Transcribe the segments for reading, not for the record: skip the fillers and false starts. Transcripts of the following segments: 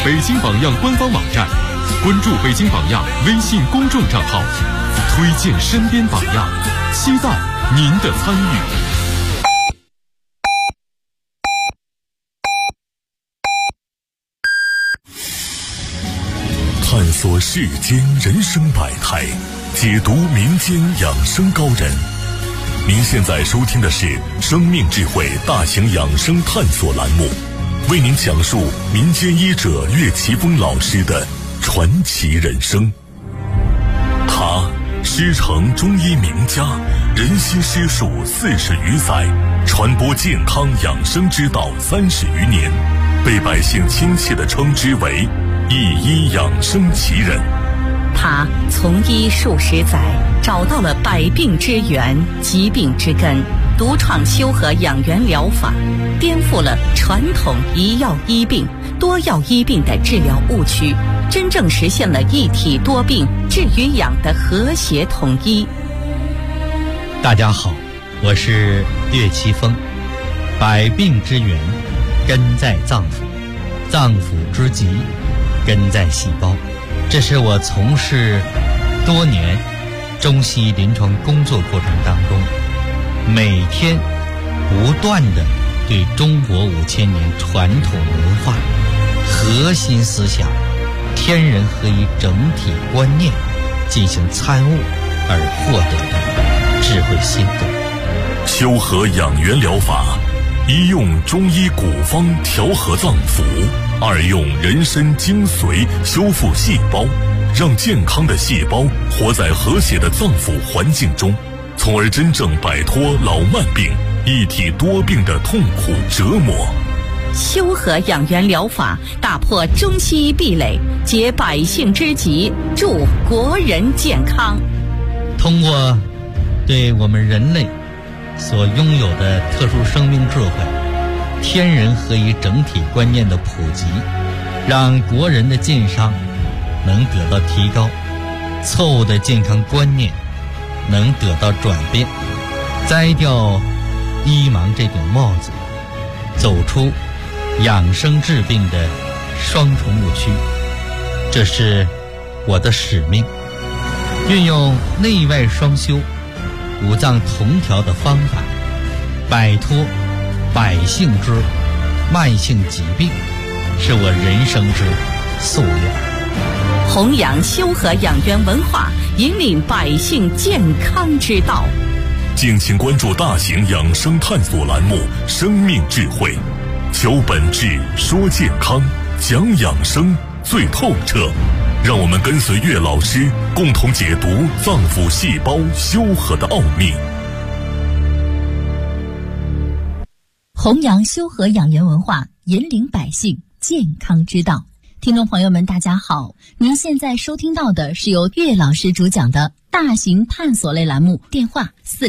北京榜样官方网站，关注北京榜样微信公众账号，推荐身边榜样，期待您的参与。 探索世间人生百态，解读民间养生高人。您现在收听的是生命智慧大型养生探索栏目，为您讲述民间医者岳奇峰老师的传奇人生。他师承中医名家，人心师术40余载，传播健康养生之道30余年，被百姓亲切地称之为一医养生奇人。 他从医数十载，找到了百病之源、疾病之根，独创修和养元疗法，颠覆了传统一药医病、多药医病的治疗误区，真正实现了一体多病、治与养的和谐统一。 大家好，我是岳奇峰。百病之源根在脏腑，脏腑之疾根在细胞。这是我从事多年中西医临床工作过程当中，每天不断的对中国5000年传统文化核心思想天人合一整体观念进行参悟而获得的智慧心得。 修和养元疗法，一用中医古方调和脏腑，二用人参精髓修复细胞，让健康的细胞活在和谐的脏腑环境中，从而真正摆脱老慢病、一体多病的痛苦折磨。 修和养元疗法打破中西医壁垒，解百姓之急，助国人健康。 通过对我们人类所拥有的特殊生命智慧、天人合一整体观念的普及，让国人的健商能得到提高，错误的健康观念能得到转变，摘掉医盲这顶帽子，走出养生治病的双重误区。这是我的使命，运用内外双修、五脏同调的方法，摆脱百姓之慢性疾病，是我人生之夙愿。 弘扬修和养元文化，引领百姓健康之道。 敬请关注大型养生探索栏目《生命智慧》，求本质，说健康，讲养生最透彻。让我们跟随岳老师，共同解读脏腑细胞修和的奥秘。 弘扬修和养元文化，引领百姓健康之道。听众朋友们大家好，您现在收听到的是由岳老师主讲的大型探索类栏目，电话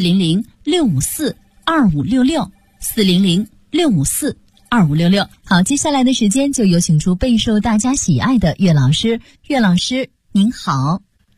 400-654-2566 400-654-2566。好，接下来的时间就有请出备受大家喜爱的岳老师。岳老师您好。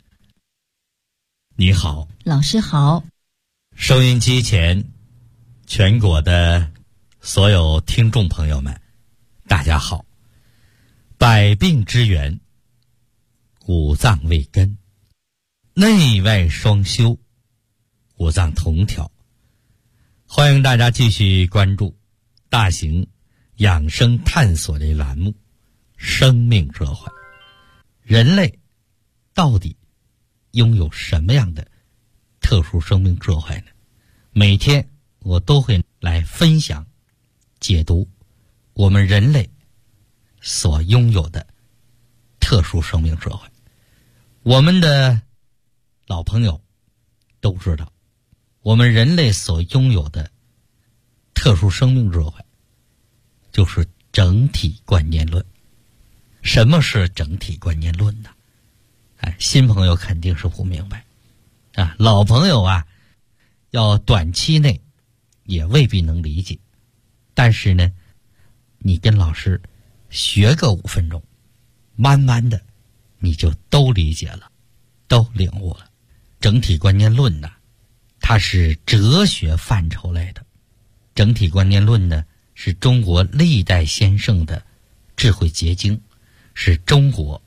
你好， 老师好。 收音机前全国的所有听众朋友们大家好。百病之源，五脏为根，内外双修，五脏同调。欢迎大家继续关注大型养生探索类栏目《生命智慧》。人类到底拥有什么样的特殊生命智慧呢？每天我都会来分享解读我们人类所拥有的特殊生命智慧。我们的老朋友都知道，我们人类所拥有的特殊生命智慧就是整体观念论。什么是整体观念论呢？新朋友肯定是不明白啊，老朋友啊，要短期内也未必能理解，但是呢，你跟老师学个5分钟，慢慢的你就都理解了，都领悟了。整体观念论呢，它是哲学范畴类的。整体观念论呢，是中国历代先圣的智慧结晶， 是中国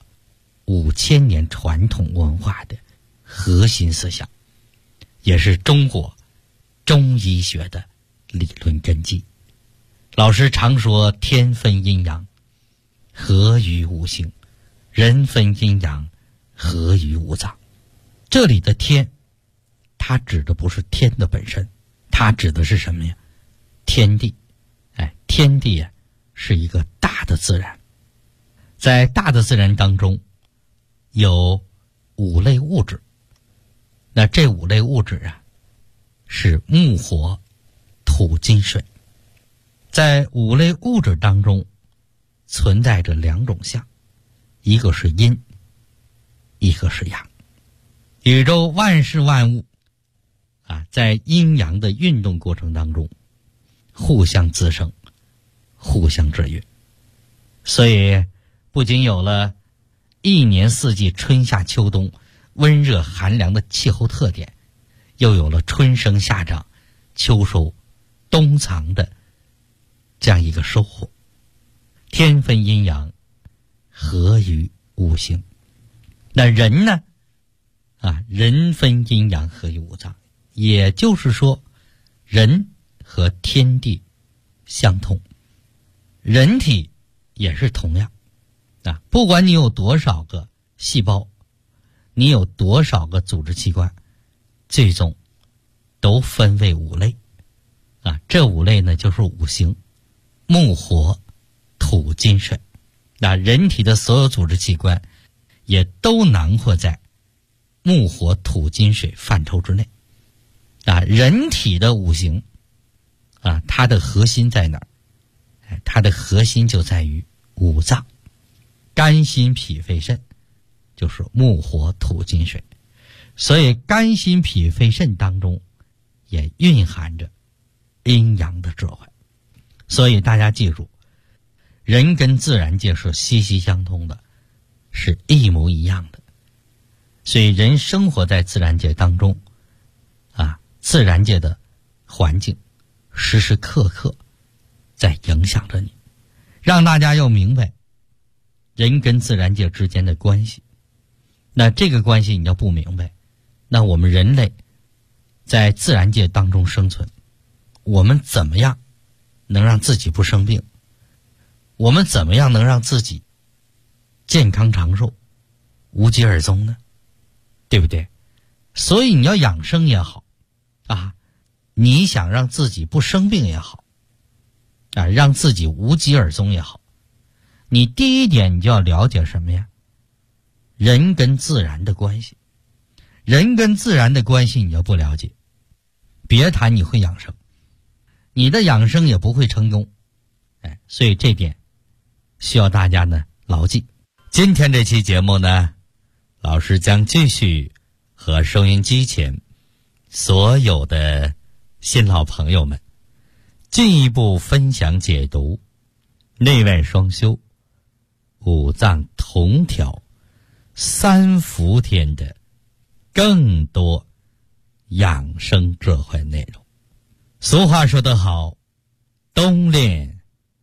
5000年传统文化的核心思想，也是中国中医学的理论根基。老师常说天分阴阳，合于五行；人分阴阳，合于五脏。这里的天，它指的不是天的本身，它指的是什么呀？天地。天地啊，是一个大的自然。在大的自然当中，有5类物质。那这5类物质啊，是木火土金水。在5类物质当中，存在着2种相，一个是阴，一个是阳。宇宙万事万物在阴阳的运动过程当中，互相滋生，互相制约。所以不仅有了一年四季春夏秋冬温热寒凉的气候特点，又有了春生夏长秋收冬藏的这样一个收获。天分阴阳，合于五行。那人呢人分阴阳，合于五脏。也就是说，人和天地相通，人体也是同样不管你有多少个细胞，你有多少个组织器官，最终都分为5类这5类呢，就是五行：木火土金水。人体的所有组织器官也都囊括在木火土金水范畴之内人体的五行它的核心在哪儿？它的核心就在于五脏，肝心脾肺肾，就是木火土金水。所以肝心脾肺肾当中也蕴含着阴阳的智慧。所以大家记住，人跟自然界是息息相通的，是一模一样的。所以人生活在自然界当中自然界的环境时时刻刻在影响着你，让大家要明白人跟自然界之间的关系。那这个关系你要不明白，那我们人类在自然界当中生存，我们怎么样能让自己不生病？我们怎么样能让自己健康长寿，无疾而终呢？对不对？所以你要养生也好你想让自己不生病也好让自己无疾而终也好，你第一点你就要了解什么呀？人跟自然的关系。人跟自然的关系你要不了解，别谈你会养生，你的养生也不会成功。所以这点需要大家呢牢记。今天这期节目呢，老师将继续和收音机前所有的新老朋友们进一步分享解读内外双修、五脏同调、三伏天的更多养生智慧内容。俗话说得好，冬练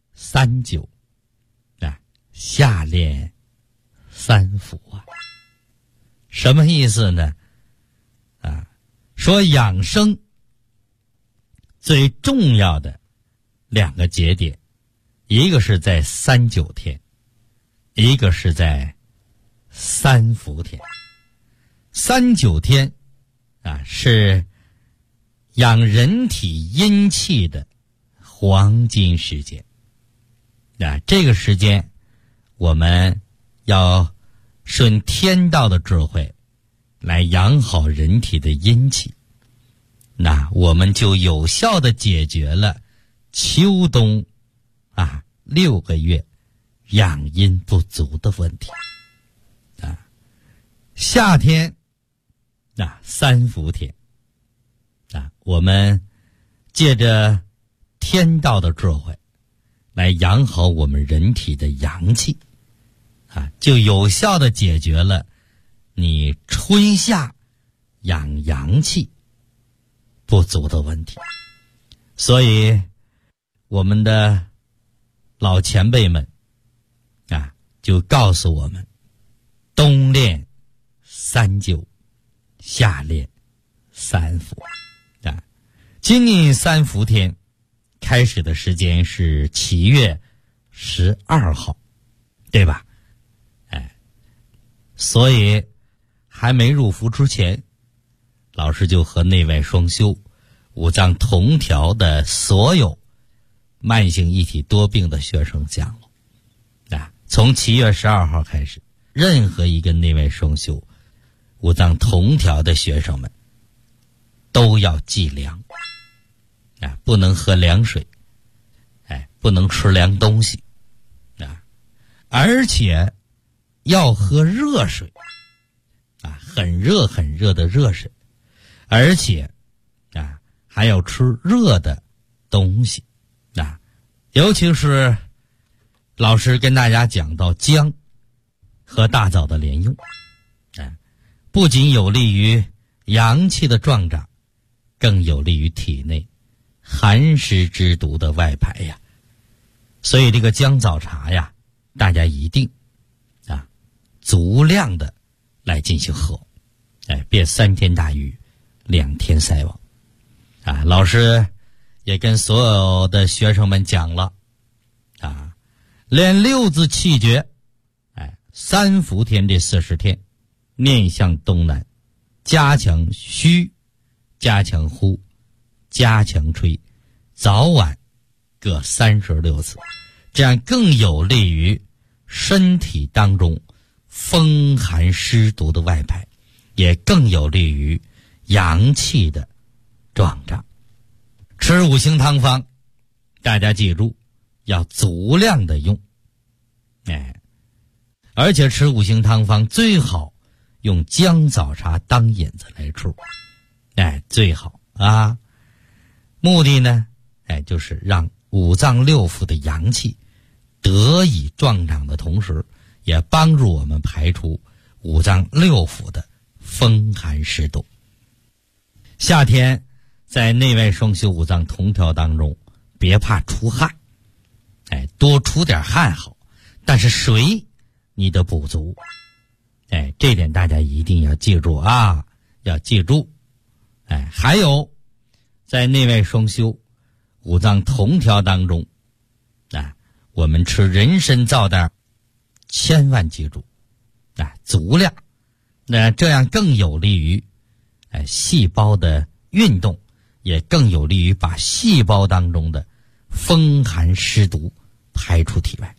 3灸夏练3伏什么意思呢？说养生最重要的2个节点，一个是在3灸天，一个是在3伏天。3灸天是养人体阴气的黄金时间。这个时间我们要顺天道的智慧来养好人体的阴气，那我们就有效地解决了秋冬6个月养阴不足的问题夏天3伏天我们借着天道的智慧来养好我们人体的阳气就有效地解决了你春夏养阳气不足的问题。所以我们的老前辈们就告诉我们，冬练3灸，夏练3伏啊。今年3伏天开始的时间是7月12号，对吧？所以还没入伏之前，老师就和内外双修、五脏同调的所有慢性一体多病的学生讲了啊。从7月12号开始，任何一个内外双修、五脏同调的学生们都要忌凉啊，不能喝凉水，不能吃凉东西啊，而且要喝热水啊，很热很热的热水，而且啊还要吃热的东西啊，尤其是老师跟大家讲到姜和大枣的连用不仅有利于阳气的壮长，更有利于体内寒湿之毒的外排呀。所以这个姜枣茶呀，大家一定足量的来进行喝，别3天打鱼2天晒网啊。老师也跟所有的学生们讲了啊，练6字气诀，3伏天这40天，面向东南，加强虚，加强呼，加强吹，早晚各36次，这样更有利于身体当中风寒湿毒的外排，也更有利于阳气的壮长。吃五行汤方，大家记住要足量的用，而且吃五行汤方最好用姜枣茶当引子来吃，最好啊。目的呢，就是让五脏六腑的阳气得以壮长的同时，也帮助我们排除五脏六腑的风寒湿毒。夏天在内外双修五脏同调当中，别怕出汗，多出点汗好，但是水你得补足，这点大家一定要记住啊，要记住。还有在内外双修五脏同调当中我们吃人参皂蛋千万记住足量，这样更有利于细胞的运动，也更有利于把细胞当中的风寒湿毒排出体外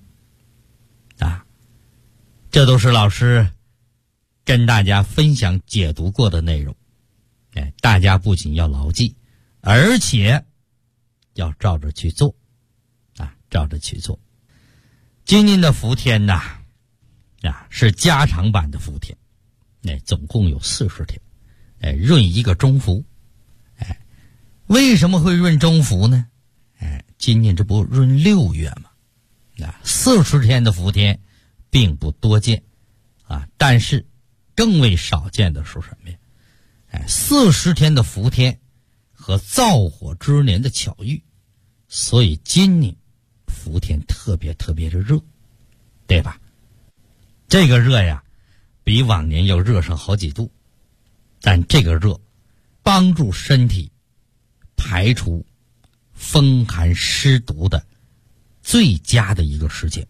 这都是老师跟大家分享解读过的内容，大家不仅要牢记，而且要照着去做照着去做。今年的伏天是加长版的伏天，总共有40天，闰一个中伏。为什么会闰中伏呢？今年这不闰6月吗？40天的伏天并不多见但是更为少见的是什么呀？40天的伏天和燥火之年的巧遇，所以今年伏天特别特别的热，对吧？这个热呀，比往年要热上好几度，但这个热帮助身体排除风寒湿毒的最佳的一个时间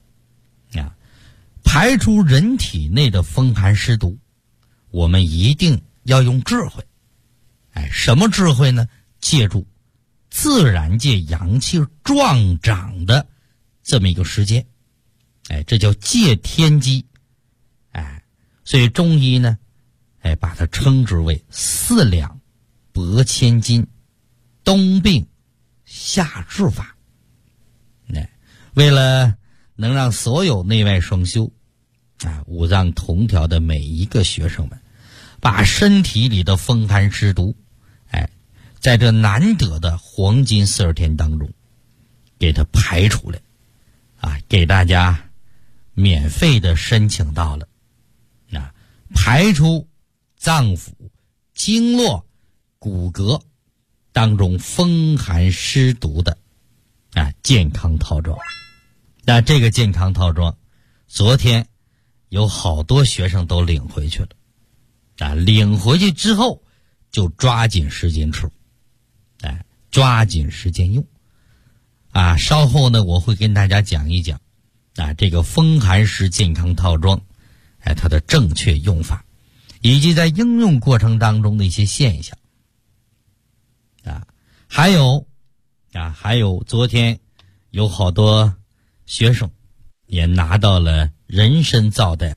排除人体内的风寒湿毒，我们一定要用智慧。什么智慧呢？借助自然界阳气壮长的这么一个时间，这叫借天机。所以中医呢，把它称之为4两拨千斤，冬病夏治法。为了能让所有内外双修五脏同调的每一个学生们，把身体里的风寒湿毒在这难得的黄金40天当中给它排出来给大家免费的申请到了排出脏腑经络骨骼当中风寒湿毒的健康套装。那这个健康套装昨天有好多学生都领回去了，领回去之后就抓紧时间吃，抓紧时间用，稍后呢我会跟大家讲一讲，这个风寒湿健康套装，它的正确用法，以及在应用过程当中的一些现象，还有昨天有好多学生也拿到了人参皂的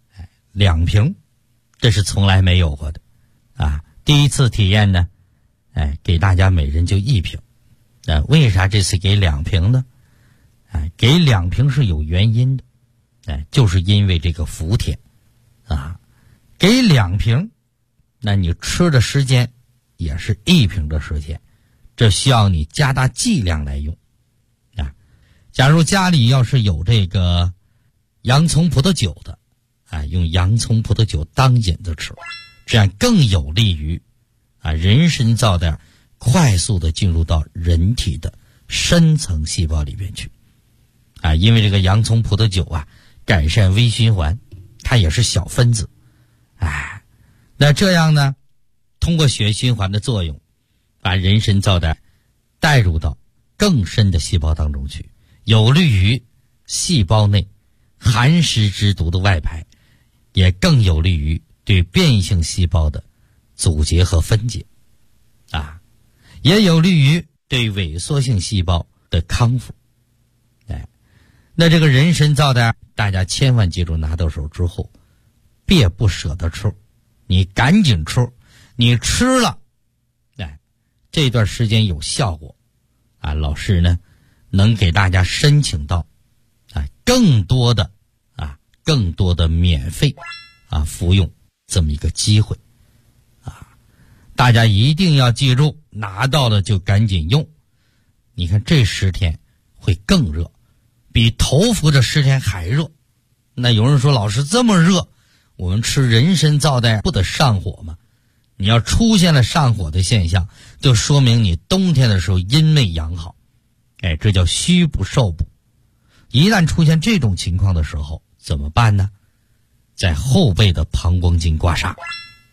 2瓶，这是从来没有过的第一次体验呢，给大家每人就1瓶。为啥这次给2瓶呢？给2瓶是有原因的，就是因为这个伏天给2瓶，那你吃的时间也是1瓶的时间，这需要你加大剂量来用假如家里要是有这个洋葱葡萄酒的用洋葱葡萄酒当引子吃，这样更有利于人参皂的快速的进入到人体的深层细胞里面去因为这个洋葱葡萄酒改善微循环，它也是小分子那这样呢，通过血液循环的作用，把人参皂的带入到更深的细胞当中去，有利于细胞内寒湿之毒的外排，也更有利于对变异性细胞的阻截和分解也有利于对萎缩性细胞的康复那这个人参皂的大家千万记住，拿到手之后别不舍得吃，你赶紧吃，你吃了这段时间有效果老师呢能给大家申请到更多的免费服用这么一个机会大家一定要记住，拿到了就赶紧用。你看这10天会更热，比头伏这10天还热。那有人说，老师这么热，我们吃人参皂的不得上火吗？你要出现了上火的现象，就说明你冬天的时候阴没养好，这叫虚补受补。一旦出现这种情况的时候怎么办呢？在后背的膀胱经刮痧，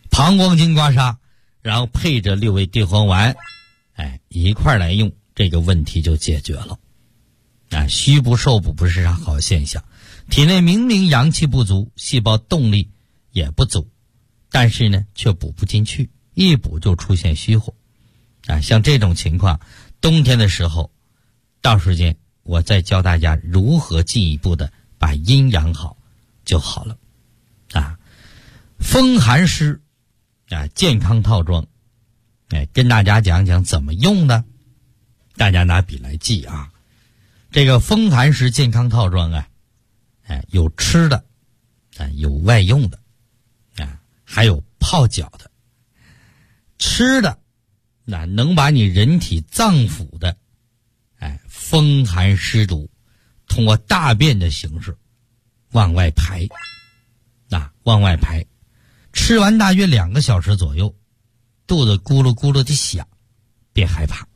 然后配着6味地黄丸一块来用，这个问题就解决了虚不受补不是啥好现象，体内明明阳气不足，细胞动力也不足，但是呢却补不进去，一补就出现虚火像这种情况，冬天的时候到时间我再教大家如何进一步的把阴养好就好了风寒湿健康套装跟大家讲讲怎么用呢？大家拿笔来记这个风寒湿健康套装有吃的有外用的还有泡脚的。吃的能把你人体脏腑的风寒湿毒通过大便的形式往外排吃完大约2个小时左右，肚子咕噜咕噜的响，别害怕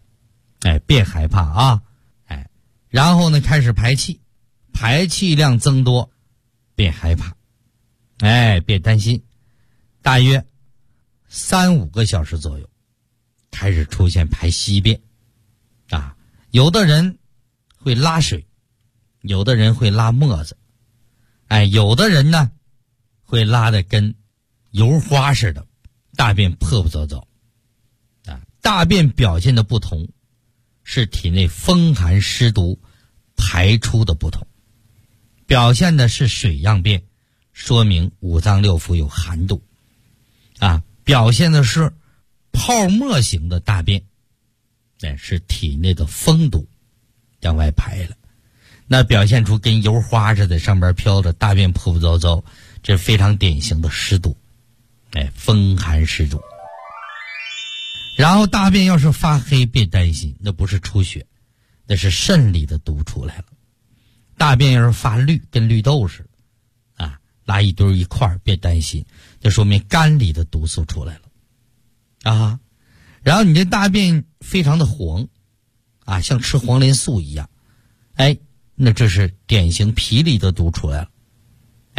然后呢开始排气，排气量增多，别害怕别担心，大约3-5个小时左右开始出现排稀便有的人会拉水，有的人会拉沫子有的人呢会拉的跟油花似的，大便破破糟糟大便表现的不同，是体内风寒湿毒排出的不同。表现的是水样便，说明五脏六腑有寒度表现的是泡沫型的大便，是体内的风毒向外排了。那表现出跟油花似的上边飘着，大便破破糟糟，这非常典型的湿毒风寒湿毒。然后大便要是发黑，别担心，那不是出血，那是肾里的毒出来了。大便要是发绿，跟绿豆似的拉一堆一块，别担心，这说明肝里的毒素出来了然后你这大便非常的黄像吃黄连素一样那这是典型脾里的毒出来了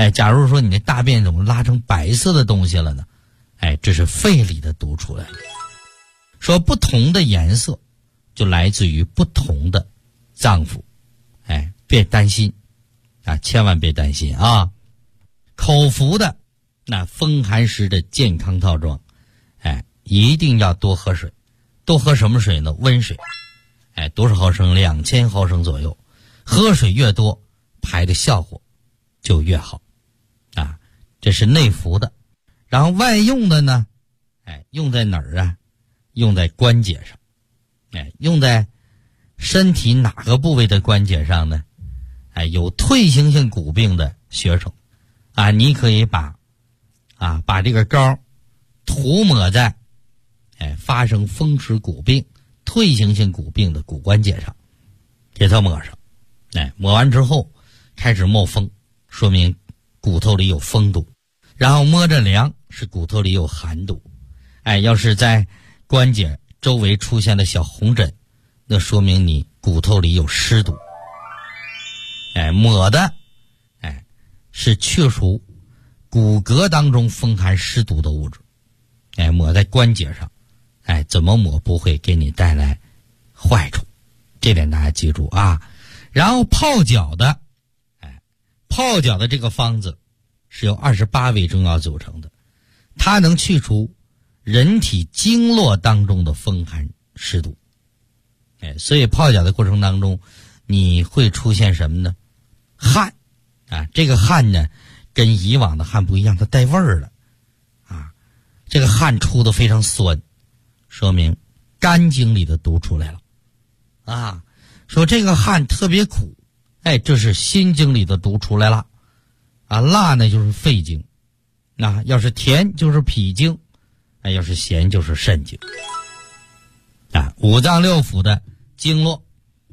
假如说你的大便怎么拉成白色的东西了呢？这是肺里的毒出来了。说不同的颜色就来自于不同的脏腑，别担心啊，千万别担心啊。口服的那风寒湿的健康套装，一定要多喝水。多喝什么水呢？温水，多少毫升？2000毫升左右。喝水越多，排的效果就越好啊。这是内服的。然后外用的呢，用在哪儿啊？用在关节上。用在身体哪个部位的关节上呢？有退行性骨病的学生啊，你可以把这个膏涂抹在发生风湿骨病、退行性骨病的骨关节上，给它抹上。抹完之后开始冒风，说明骨头里有风毒。然后摸着凉，是骨头里有寒毒。要是在关节周围出现了小红疹，那说明你骨头里有湿毒。抹的是去除骨骼当中风寒湿毒的物质。抹在关节上，怎么抹不会给你带来坏处，这点大家记住啊。然后泡脚的，泡脚的这个方子是由28味中药组成的，它能去除人体经络当中的风寒湿毒。所以泡脚的过程当中，你会出现什么呢？汗啊，这个汗呢跟以往的汗不一样，它带味儿了啊。这个汗出的非常酸，说明肝经里的毒出来了啊。说这个汗特别苦，这是心经里的毒出来了啊。辣呢就是肺经，那要是甜就是脾经，要是咸就是肾经啊。五脏六腑的经络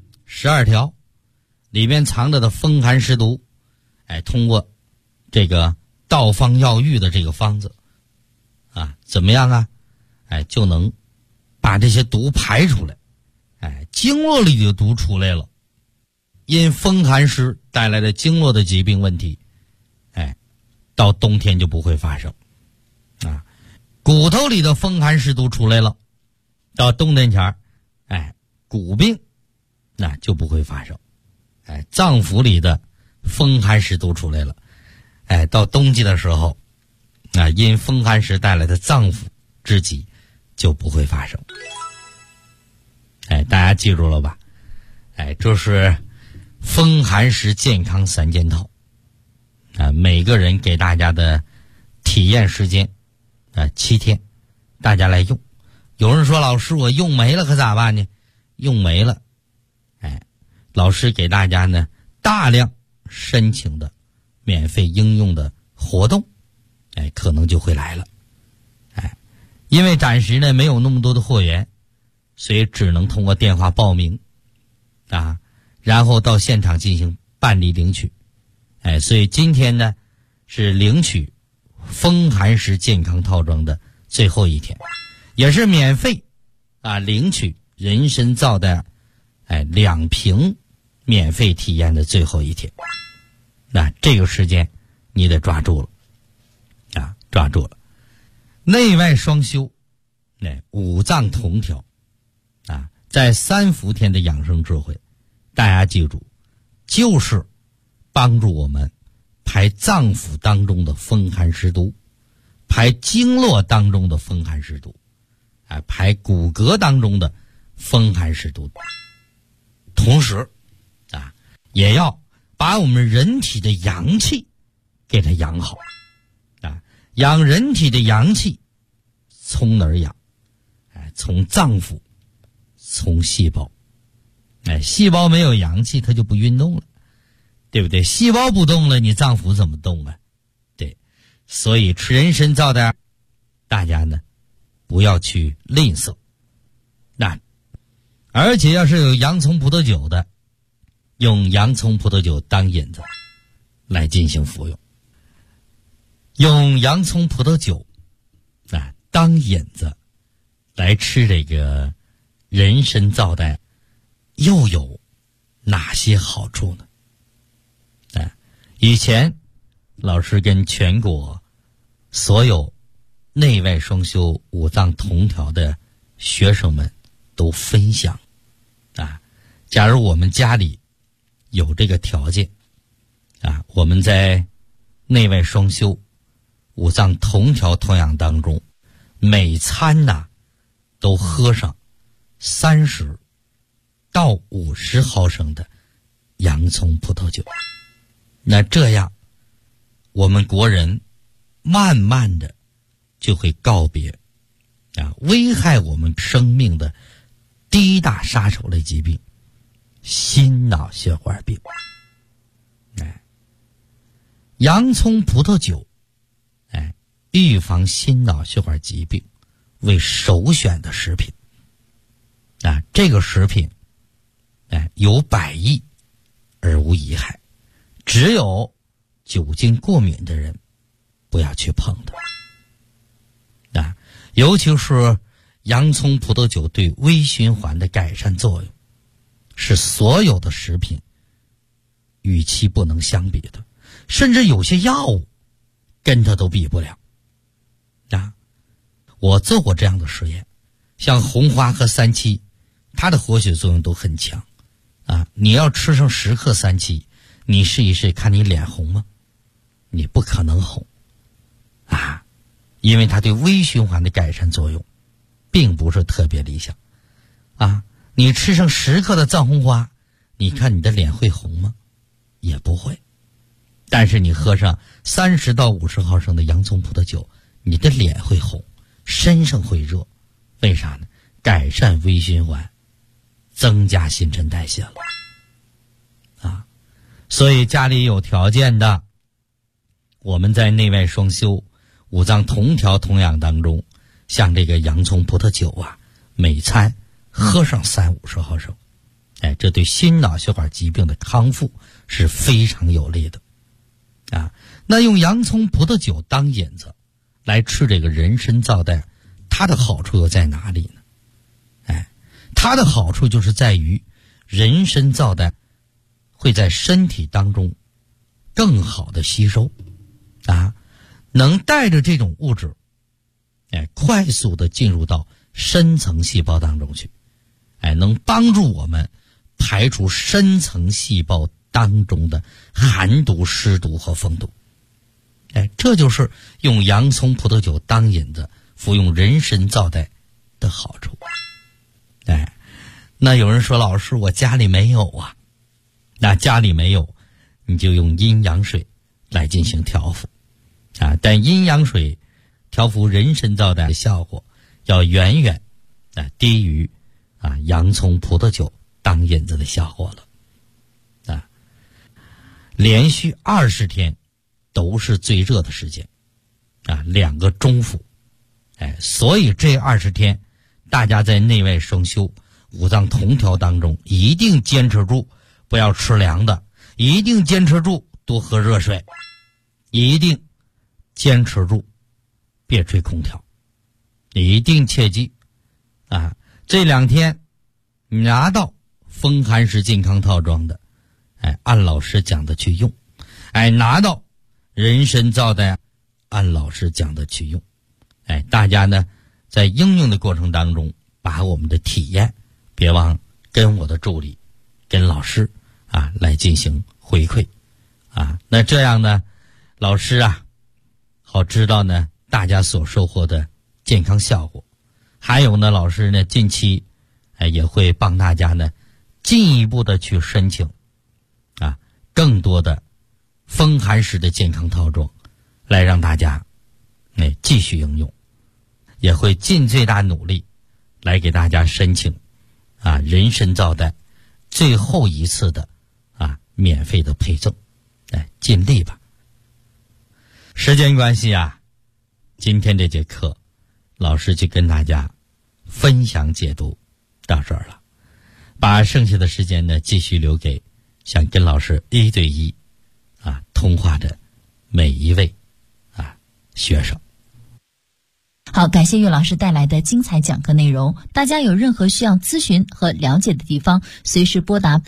12条里面藏着的风寒湿毒，通过这个道方药浴的这个方子啊，怎么样啊？就能把这些毒排出来。经络里的毒出来了，因风寒湿带来的经络的疾病问题，到冬天就不会发生啊。骨头里的风寒湿毒出来了，到冬天前骨病那就不会发生。脏腑里的风寒湿毒出来了，到冬季的时候，因风寒湿带来的脏腑之疾就不会发生。大家记住了吧？这是风寒湿健康3件套每个人给大家的体验时间7天，大家来用。有人说老师我用没了可咋办呢？用没了老师给大家呢大量申请的免费应用的活动可能就会来了因为暂时呢没有那么多的货源，所以只能通过电话报名然后到现场进行办理领取所以今天呢是领取风寒湿健康套装的最后一天，也是免费领取人参皂的2瓶免费体验的最后一天。那这个时间你得抓住了抓住了。内外双修，五脏同调在3伏天的养生智慧，大家记住，就是帮助我们排脏腑当中的风寒湿毒，排经络当中的风寒湿毒排骨骼当中的风寒湿毒，同时也要把我们人体的阳气给它养好养人体的阳气从哪儿养？从脏腑，从细胞。细胞没有阳气它就不运动了，对不对？细胞不动了，你脏腑怎么动啊？对，所以吃人参皂的大家呢不要去吝啬而且要是有洋葱葡萄酒的，用洋葱葡萄酒当引子来进行服用。用洋葱葡萄酒当引子来吃这个人参皂带，又有哪些好处呢？以前老师跟全国所有内外双修五脏同调的学生们都分享啊，假如我们家里有这个条件啊，我们在内外双修五脏同调同养当中，每餐都喝上30到50毫升的洋葱葡萄酒。那这样我们国人慢慢的就会告别危害我们生命的第一大杀手类疾病——心脑血管病。洋葱葡萄酒预防心脑血管疾病为首选的食品这个食品有百益而无一害，只有酒精过敏的人不要去碰它尤其是洋葱葡萄酒对微循环的改善作用是所有的食品与其不能相比的，甚至有些药物跟它都比不了我做过这样的实验，像红花和三七，它的活血作用都很强你要吃上10克三七，你试一试看你脸红吗？你不可能红因为它对微循环的改善作用并不是特别理想你吃上10克的藏红花，你看你的脸会红吗？也不会。但是你喝上30到50毫升的洋葱葡萄酒，你的脸会红，身上会热。为啥呢？改善微循环，增加新陈代谢了所以家里有条件的，我们在内外双修五脏同调同养当中，像这个洋葱葡萄酒每餐喝上30-50毫升这对心脑血管疾病的康复是非常有利的那用洋葱葡萄酒当引子来吃这个人参皂苷，它的好处又在哪里呢？它的好处就是在于人参皂苷会在身体当中更好的吸收能带着这种物质快速的进入到深层细胞当中去能帮助我们排除深层细胞当中的寒毒、湿毒和风毒这就是用洋葱葡萄酒当引子服用人参皂苷的好处那有人说，老师我家里没有那家里没有，你就用阴阳水来进行调服但阴阳水调服人参皂苷的效果要远远低于洋葱葡萄酒当引子的效果了连续20天都是最热的时间2个中伏所以这20天大家在内外双修五脏同调当中一定坚持住，不要吃凉的，一定坚持住多喝热水，一定坚持住别吹空调，一定切记这2天拿到风寒食健康套装的按老师讲的去用拿到人参皂苷按老师讲的去用大家呢在应用的过程当中把我们的体验别忘跟我的助理跟老师来进行回馈那这样呢老师好知道呢大家所收获的健康效果。还有呢老师呢近期也会帮大家呢进一步的去申请更多的风寒食的健康套装，来让大家继续应用，也会尽最大努力来给大家申请人参皂苷最后一次的免费的配赠，尽力吧。时间关系今天这节课老师就跟大家分享解读到这儿了，把剩下的时间呢继续留给想跟老师1对1通话的每一位学生。 好好，感谢岳老师带来的精彩讲课内容。大家有任何需要咨询和了解的地方，随时拨打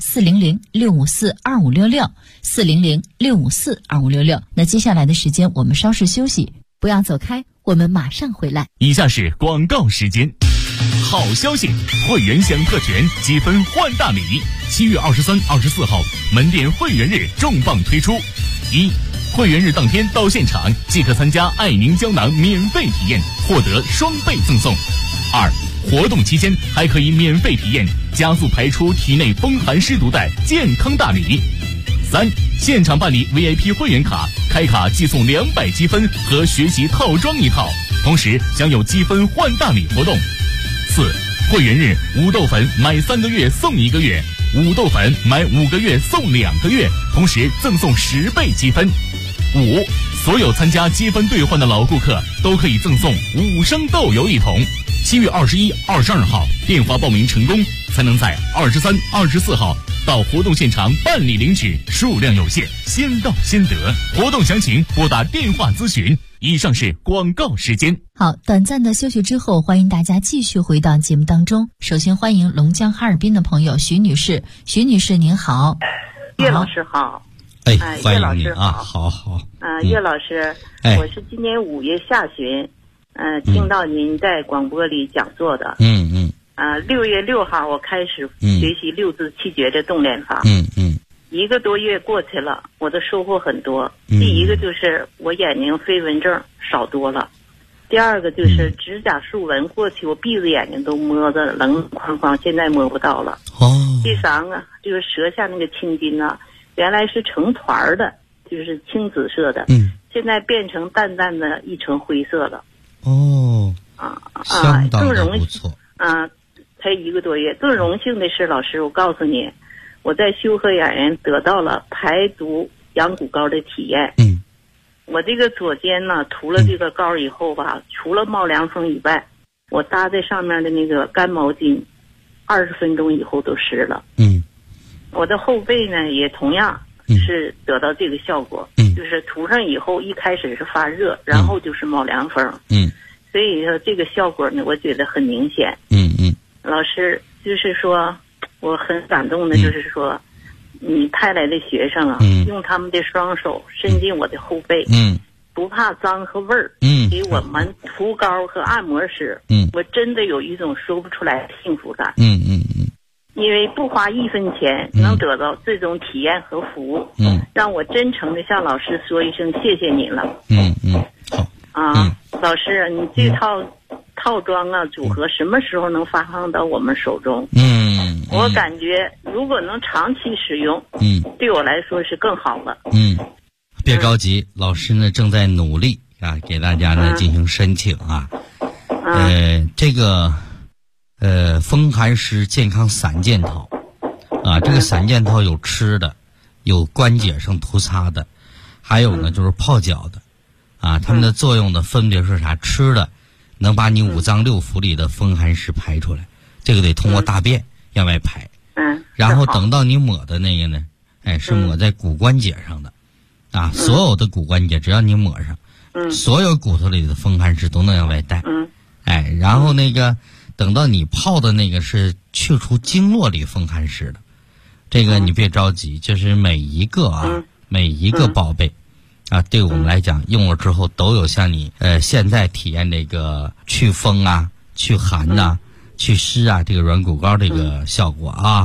400-654-2566，400-654-2566。那接下来的时间我们稍事休息，不要走开，我们马上回来。 以下是广告时间。好消息，会员享特权，积分换大礼。7月23、24号门店会员日重磅推出。1、会员日当天到现场即可参加爱宁胶囊免费体验，获得双倍赠送。2、活动期间还可以免费体验加速排出体内风寒湿毒的健康大礼。3、现场办理 VIP 会员卡，开卡即送200积分和学习套装一套，同时享有积分换大礼活动。4、会员日五豆粉买3个月送1个月，五豆粉买5个月送2个月，同时赠送10倍积分。5、所有参加积分兑换的老顾客都可以赠送5升豆油1桶。7月21、22号电话报名成功，才能在23、24号到活动现场办理领取，数量有限，先到先得。活动详情拨打电话咨询。以上是广告时间。 好，短暂的休息之后，欢迎大家继续回到节目当中。首先欢迎龙江哈尔滨的朋友徐女士。徐女士您好。 岳老师好。 欢迎你啊，好。 岳老师，我是今年5月下旬，听到您在广播里讲座的。6月6号我开始学习六字气诀的动练法。1个多月过去了，我的收获很多。第一个就是我眼睛飞蚊症少多了，第二个就是指甲竖纹，过去我闭着眼睛都摸着冷框框，现在摸不到了。第三个就是舌下那个青筋啊，原来是成团的，就是青紫色的，现在变成淡淡的一层灰色了。 相当的不错。 才1个多月。更荣幸的是，老师，我告诉你，我在修和养颜得到了排毒养骨膏的体验。我这个左肩呢，涂了这个膏以后吧，除了冒凉风以外，我搭在上面的那个干毛巾，20分钟以后都湿了。我的后背呢，也同样是得到这个效果。就是涂上以后，一开始是发热，然后就是冒凉风。所以说这个效果呢，我觉得很明显。老师，就是说我很感动的，就是说你派来的学生啊，用他们的双手伸进我的后背，不怕脏和味儿，给我们涂膏和按摩时，我真的有一种说不出来的幸福感。因为不花1分钱能得到这种体验和服务，让我真诚的向老师说一声谢谢您了。老师，你这套装啊组合什么时候能发放到我们手中？我感觉如果能长期使用，对我来说是更好了。 别着急，老师呢正在努力啊，给大家呢进行申请啊。这个风寒湿健康3件套啊，这个3件套有吃的，有关节上涂擦的，还有呢就是泡脚的啊。它们的作用呢分别是啥？吃的能把你5脏6腑里的风寒湿排出来，这个得通过大便向外排。然后等到你抹的那个呢，是抹在骨关节上的啊，所有的骨关节只要你抹上，所有骨头里的风寒湿都能往外带。然后那个等到你泡的那个是去除经络里风寒湿的，这个你别着急，就是每一个宝贝啊，对我们来讲用了之后都有像你现在体验这个祛风啊、祛寒呐、祛湿啊这个软骨膏这个效果啊。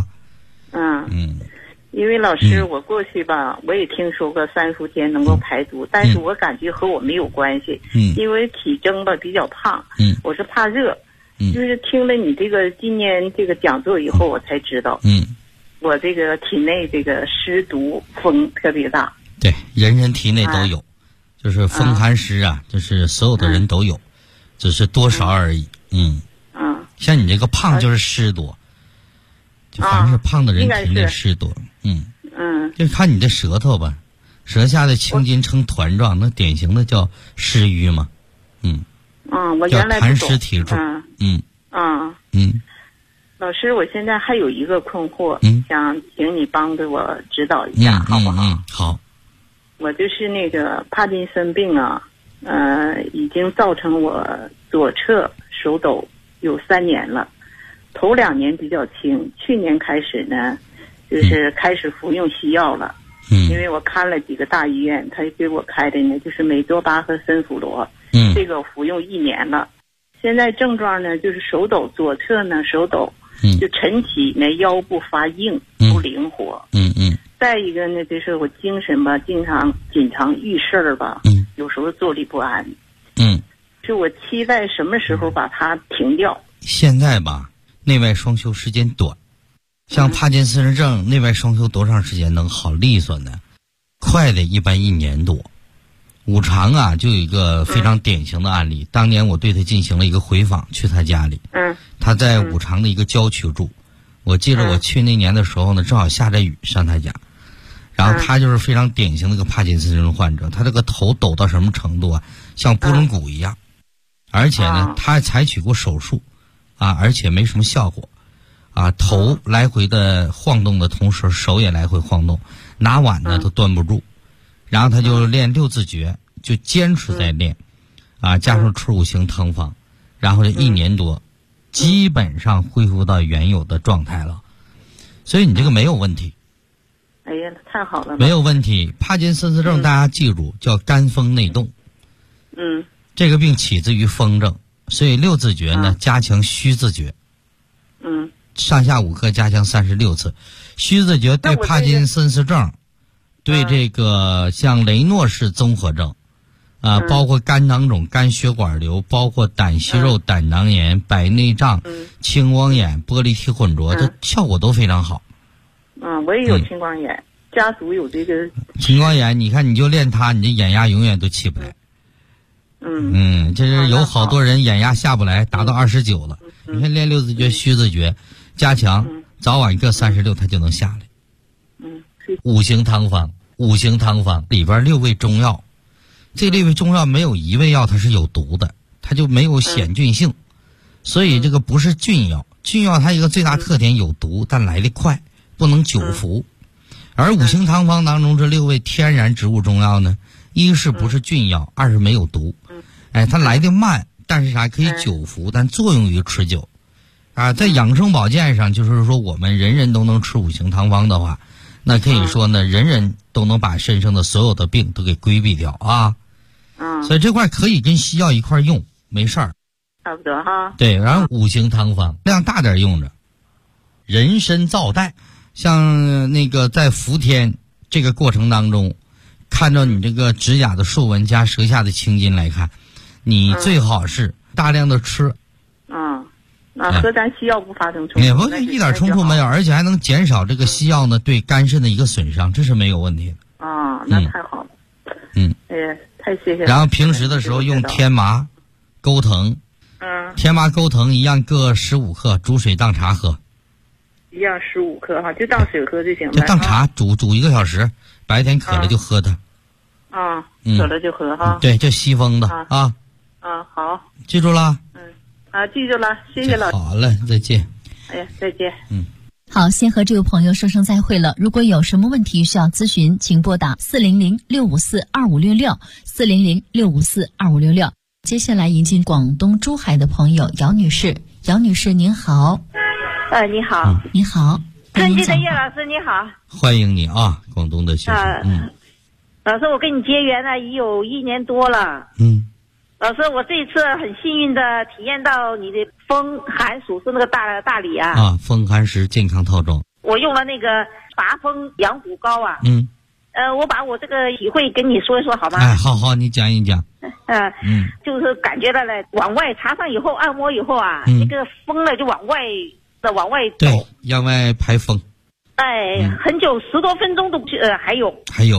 因为老师，我过去吧，我也听说过3伏天能够排毒，但是我感觉和我没有关系。因为体征吧比较胖，我是怕热。就是听了你这个今年这个讲座以后，我才知道，我这个体内这个湿毒风特别大。 对，人人体内都有，就是风寒湿啊，就是所有的人都有，只是多少而已。像你这个胖就是湿多，就凡是胖的人体内湿多。就看你的舌头吧，舌下的青筋成团状，那典型的叫湿瘀嘛。 我原来不懂。 叫痰湿体重。 老师，我现在还有一个困惑，想请你帮着我指导一下，好不好？ 好。 我就是那个帕金森病啊， 已经造成我左侧手抖有3年了，头2年比较轻，去年开始呢，就是开始服用西药了。因为我看了几个大医院，他给我开的呢就是美多巴和森辅罗。这个服用1年了。现在症状呢就是手抖，左侧呢手抖，就晨起呢腰部发硬，不灵活。再一个呢就是我精神吧，经常经常遇事儿吧，有时候坐立不安。就我期待什么时候把它停掉。 现在吧，内外双修时间短，像帕金森氏症内外双修多长时间能好利索呢？快的一般1年多。五常啊，就有一个非常典型的案例。当年我对他进行了一个回访，去他家里。他在五常的一个郊区住。我记得我去那年的时候呢，正好下着雨上他家。然后他就是非常典型的一个帕金森症患者，他这个头抖到什么程度啊？像拨浪鼓一样。而且呢，他还采取过手术，而且没什么效果。头来回的晃动的同时，手也来回晃动，拿碗呢都端不住。然后他就练6字诀，就坚持在练，加上吃5行汤方，然后这1年多，基本上恢复到原有的状态了。所以你这个没有问题。 哎呀，太好了！ 没有问题。帕金森氏症大家记住叫肝风内动。这个病起自于风症，所以6字诀呢加强虚字诀。上下5课加强36次。虚字诀对帕金森氏症。对这个像雷诺氏综合症，包括肝囊肿、肝血管瘤，包括胆息肉、胆囊炎、白内障、青光眼、玻璃体混浊，这效果都非常好。 我也有青光眼，家族有这个青光眼，你看你就练它，你这眼压永远都起不来。这是有好多人眼压下不来，达到29了。你看练6字诀、虚字诀，加强，早晚各36，它就能下来。5行汤方里边6味中药，这6味中药没有1味药它是有毒的，它就没有显菌性，所以这个不是菌药。菌药它一个最大特点有毒，但来得快，不能久服。而5行汤方当中这6味天然植物中药呢，一是不是菌药，二是没有毒。它来得慢，但是啥可以久服，但作用于持久。在养生保健上，就是说我们人人都能吃5行汤方的话，那可以说呢，人人都能把身上的所有的病都给规避掉啊。所以这块可以跟西药一块用，没事儿。 差不多哈。 对，然后5行汤方量大点用着。人参皂带，像那个在伏天这个过程当中，看到你这个指甲的竖纹加舌下的青筋来看，你最好是大量的吃。 那和咱西药不发生冲突？ 也不一点冲突没有，而且还能减少这个西药呢对肝肾的一个损伤，这是没有问题的。 那太好了。哎呀，太谢谢了。 然后平时的时候用天麻、钩藤。天麻、钩藤一样各15克，煮水当茶喝。 一样15克哈，就当水喝就行了。 就当茶煮1个小时，白天渴了就喝它。 渴了就喝哈。 对，这西风的啊。 好。 记住了。 记住了，谢谢老师。 好嘞，再见。 哎呀，再见。 好，先和这位朋友说声再会了。如果有什么问题需要咨询，请拨打400-654-2566，400-654-2566。接下来迎进广东珠海的朋友姚女士。姚女士您好。 你好。 你好。 尊敬的叶老师你好。 欢迎你啊，广东的学生。 老师，我跟你结缘了已有1年多了。老师，我这一次很幸运的体验到你的风寒属是那个大礼啊。 风寒食健康套装。 我用了那个拔风养骨膏啊。我把我这个体会跟你说一说好吗？ 好，你讲一讲。 就是感觉到了往外插上以后，按摩以后啊，那个风呢就往外走。 对，向外排风。 很久10多分钟都还有。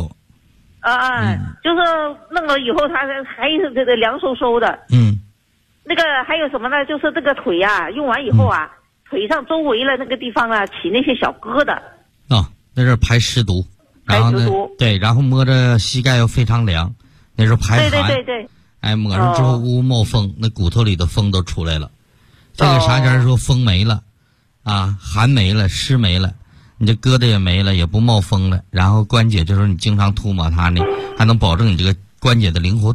就是弄了以后，它还是这个凉飕飕的。那个还有什么呢？就是这个腿啊，用完以后啊，腿上周围的那个地方啊，起那些小疙瘩。 那是排湿毒。然后呢，对，然后摸着膝盖又非常凉，那是排寒。 对。 抹上之后呜冒风，那骨头里的风都出来了。这个啥人说风没了，寒没了，湿没了。你这疙瘩也没了，也不冒风了，然后关节就是你经常涂抹它呢，还能保证你这个关节的灵活度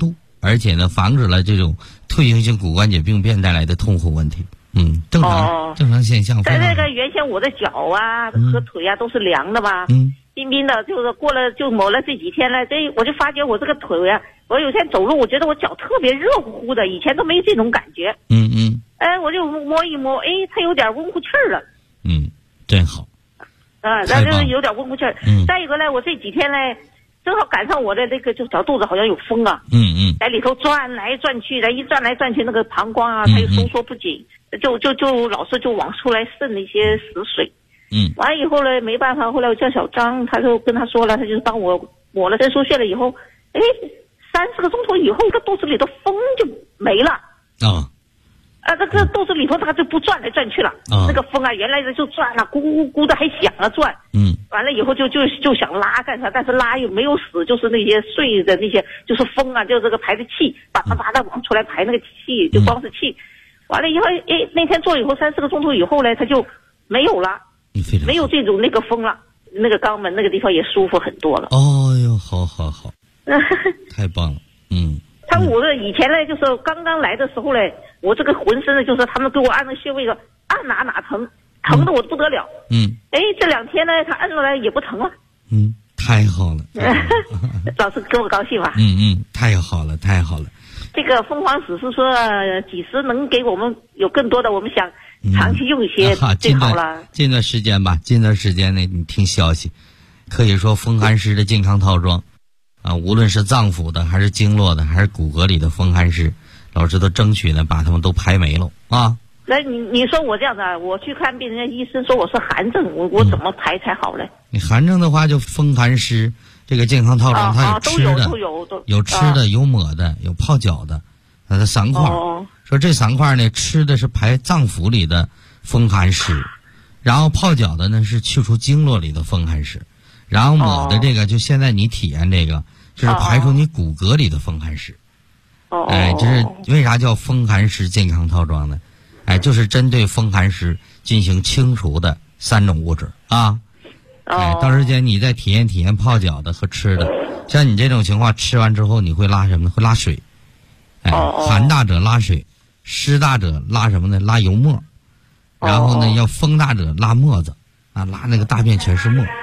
而且呢，防止了这种退行性骨关节病变带来的痛苦问题。正常现象。 在那个原先我的脚啊和腿啊都是凉的吧，冰冰的，就是过了就抹了这几天了，我就发觉我这个腿啊，我有天走路，我觉得我脚特别热乎乎的，以前都没这种感觉。我就摸一摸，它有点温乎气儿了。 真好。 但是有点温乎气儿。再一个呢，我这几天呢，正好赶上我的那个就小肚子好像有风啊。在里头转来转去，一转来转去，那个膀胱啊，它又收缩不紧，就老是就往出来渗了一些死水。完了以后呢，没办法，后来我叫小张，他就跟他说了，他就帮我抹了针输血了以后，30个钟头以后，这肚子里的风就没了。这个肚子里头它就不转来转去了。那个风啊，原来就转了，咕咕咕的还响了转。完了以后就想拉干啥，但是拉又没有死，就是那些碎的那些，就是风啊，就这个排的气，把它往出来排那个气，就光是气。完了以后，那天做以后30个钟头以后呢，它就没有了。没有这种那个风了，那个肛门那个地方也舒服很多了。 好，太棒了。 我以前呢，就是刚刚来的时候呢，我这个浑身呢，就是他们给我按那穴位个按哪疼，疼的我不得了。这2天呢，他按出来也不疼了。 太好了。 老师跟我高兴吧？ 太好了。 这个凤凰石是说几时能给我们有更多的，我们想长期用一些最好了。 近段时间内你听消息，可以说风寒湿的健康套装无论是脏腑的还是经络的还是骨骼里的风寒湿，老师都争取呢把他们都排没了啊。 那你说我这样的，我去看病，人家医生说我是寒症，我怎么排才好呢？你寒症的话就风寒湿这个健康套装，它有吃的，有吃的，有抹的，有泡脚的，它的3块。说这3块呢，吃的是排脏腑里的风寒湿，然后泡脚的呢是去除经络里的风寒湿，然后抹的这个就现在你体验这个，就是排除你骨骼里的风寒湿。就是为啥叫风寒湿健康套装呢？就是针对风寒湿进行清除的3种物质啊。到时间你再体验泡脚的和吃的。像你这种情况，吃完之后你会拉什么呢？会拉水。寒大者拉水，湿大者拉什么呢？拉油沫。然后呢，要风大者拉沫子拉那个大便全是沫。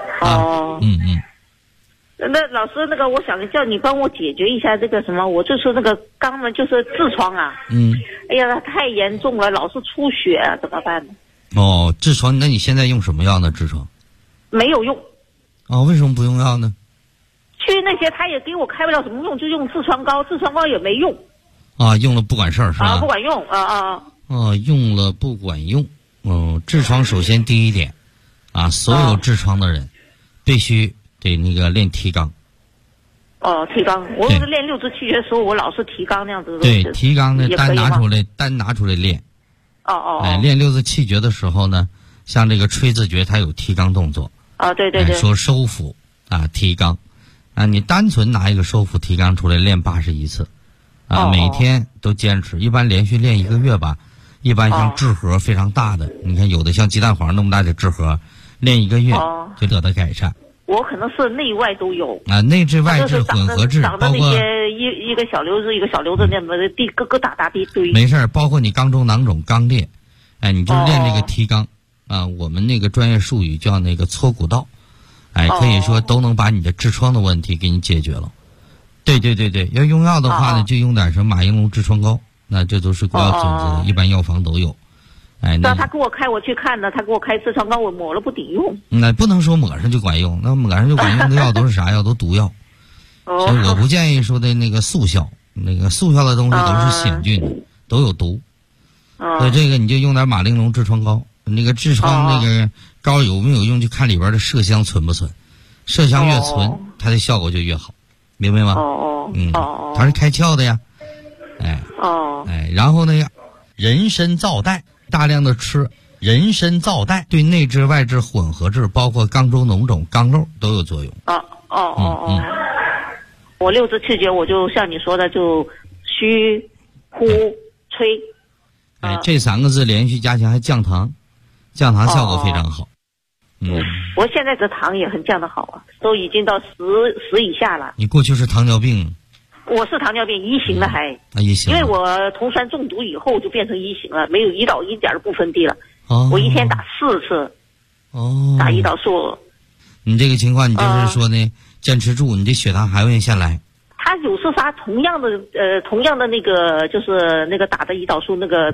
那老师，那个我想叫你帮我解决一下这个什么，我就是那个肛门就是痔疮啊。哎呀，它太严重了，老是出血啊，怎么办呢？ 痔疮，那你现在用什么药呢？痔疮没有用。 为什么不用药呢？ 去那些他也给我开不了什么用，就用痔疮膏，痔疮膏也没用。 用了不管事儿是吧？ 不管用用了不管用。痔疮首先第一点所有痔疮的人必须得那个练提肛。 提肛，我是练6至7节的时候，我老是提肛那样子。 对，提肛呢单拿出来练。练6至7节的时候呢，像这个吹字诀，它有提肛动作。 对。 说收腹提肛你单纯拿一个收腹提肛出来练81次每天都坚持，一般连续练1个月吧。一般像痔核非常大的，你看有的像鸡蛋黄那么大的痔核，练1个月就得到改善。 我可能是内外都有内痔外痔混合痔， 包括那些一个小瘤子一个小瘤子那么地疙大一堆。 没事，包括你肛中囊肿肛裂，你就练这个提肛我们那个专业术语叫那个搓骨道，可以说都能把你的痔疮的问题给你解决了。对，要用药的话呢，就用点什么马应龙痔疮膏，那这都是国药准则，一般药房都有。 那他给我开，我去看的，他给我开痔疮膏，我抹了不顶用。 那不能说抹上就管用，那抹上就管用的药都是啥药？都毒药。所以我不建议说的那个速效，那个速效的东西都是险菌的，都有毒。所以这个你就用点马令龙痔疮膏，那个痔疮那个膏有没有用，就看里边的麝香存不存，麝香越存，它的效果就越好，明白吗？它是开窍的呀。然后呢，人参皂带。大量的吃人参皂带，对内痔外痔混合痔，包括肛周脓肿肛瘘都有作用。 我6至7节我就像你说的，就虚呼吹。 这3个字连续加强，还降糖效果非常好。 我现在这糖也很降得好都已经到10以下了。 你过去是糖尿病。 我是糖尿病一型了还， 一型， 因为我酮酸中毒以后就变成一型了，没有胰岛一点不分泌了。我一天打4次，打胰岛素。 你这个情况，你就是说呢，坚持住，你这血糖还会下来。 他有时发同样的那个就是那个打的胰岛素那个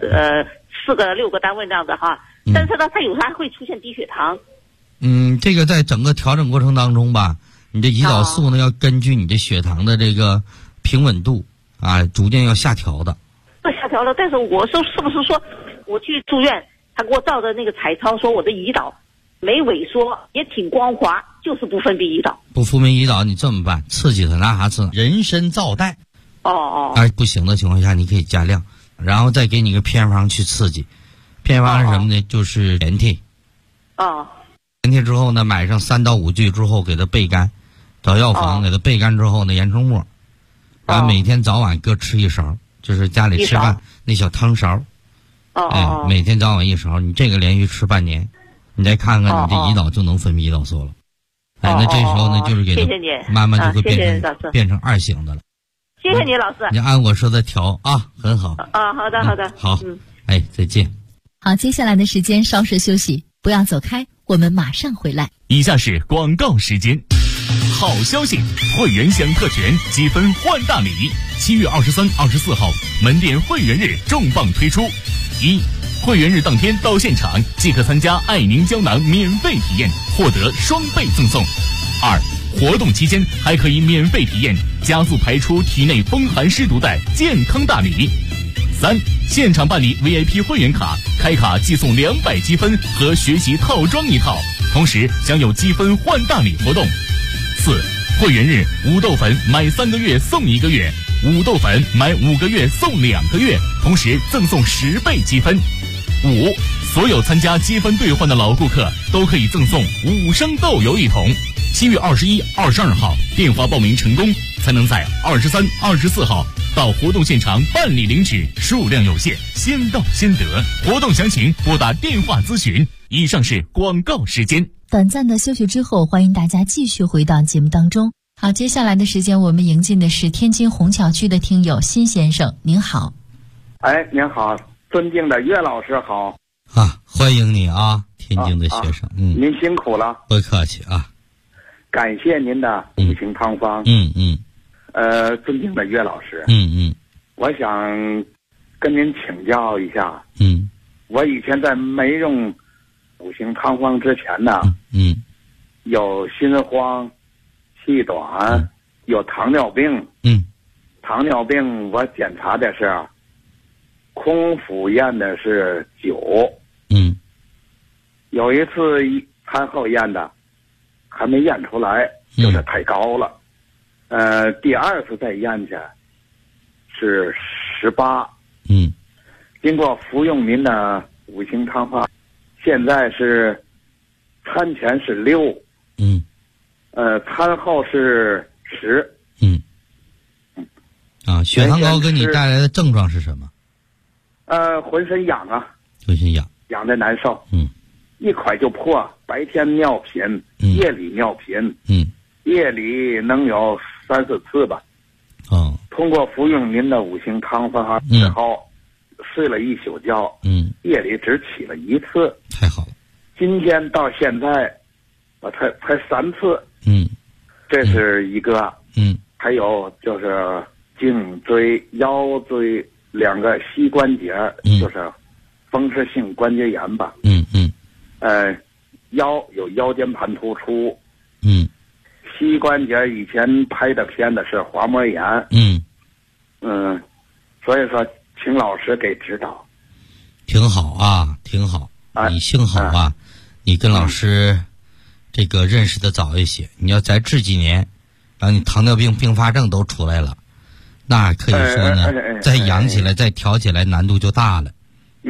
4个6个单位那样的哈，但是呢，他有时候还会出现低血糖。 这个在整个调整过程当中吧，你这胰岛素呢要根据你的血糖的这个平稳度啊，逐渐要下调的。 下调了，但是我说是不是说我去住院，他给我照的那个彩超说我的胰岛没萎缩，也挺光滑，就是不分泌胰岛。 不分泌胰岛，你这么办？刺激它拿啥刺？人参皂苷。不行的情况下，你可以加量，然后再给你个偏方去刺激。偏方是什么呢？就是连替。连替之后呢，买上3到5句之后，给它焙干，找药房给它焙干之后呢，研成末，然后每天早晚各吃1勺，就是家里吃饭那小汤勺。每天早晚1勺，你这个连续吃半年，你再看看你这胰岛就能分泌胰岛素了。那这时候呢，就是给它慢慢就会变成2型的了。 谢谢你，老师。 你按我说的调啊，很好。 好的。 好，再见。 好，接下来的时间稍事休息，不要走开，我们马上回来。 以下是广告时间。好消息，会员享特权，积分换大礼。7月23、24号，门店会员日重磅推出。1、会员日当天到现场即可参加爱宁胶囊免费体验，获得双倍赠送。2、活动期间还可以免费体验加速排出体内风寒湿毒的健康大礼。3、现场办理 VIP 会员卡，开卡即送200积分和学习套装1套，同时享有积分换大礼活动。4、会员日五豆粉买3个月送1个月，五豆粉买5个月送2个月，同时赠送10倍积分。5、所有参加积分兑换的老顾客都可以赠送5升豆油1桶。7月21、22号电话报名成功，才能在23、24号到活动现场办理领取，数量有限，先到先得。活动详情拨打电话咨询。以上是广告时间。 短暂的休息之后，欢迎大家继续回到节目当中。好，接下来的时间我们迎进的是天津虹桥区的听友辛先生，您好。 您好，尊敬的岳老师好。 欢迎你啊，天津的学生。 您辛苦了。 不客气啊。 感谢您的五行汤方。尊敬的岳老师。我想跟您请教一下。我以前在没用五行汤方之前呢，有心慌、气短，有糖尿病。糖尿病我检查的是空腹验的是9。有一次餐后验的还没验出来，就是太高了。第2次再验去是18。经过服用您的五行汤方，现在是餐前是6，餐后是10。 血糖高给你带来的症状是什么？ 浑身痒啊， 浑身痒， 痒的难受。一块就破，白天尿频，夜里尿频。夜里能有3、4次吧。通过服用您的五行汤方之后，睡了1宿觉。夜里只起了1次。 太好了。 今天到现在，我才3次。这是一个。还有就是颈椎、腰椎2个膝关节，就是风湿性关节炎吧。腰有腰间盘突出。膝关节以前拍的片子是滑膜炎。所以说请老师给指导。 挺好啊，挺好。你幸好啊，你跟老师这个认识的早一些。你要再治几年，然后你糖尿病并发症都出来了，那可以说呢，再养起来再调起来难度就大了。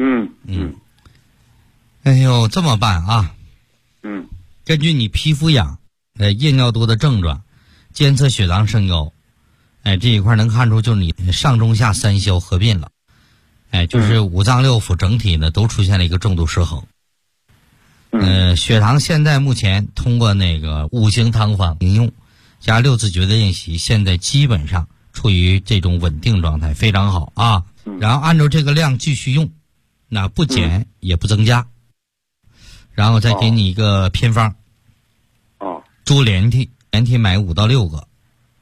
哎呦，这么办啊？根据你皮肤痒、夜尿多的症状，监测血糖升高，这一块能看出就是你上中下3消合并了，就是五脏六腑整体呢都出现了一个重度失衡。血糖现在目前通过那个五行汤方应用加6字诀的练习，现在基本上处于这种稳定状态，非常好啊。然后按照这个量继续用，那不减也不增加。然后再给你一个偏方。猪连体买5到6个。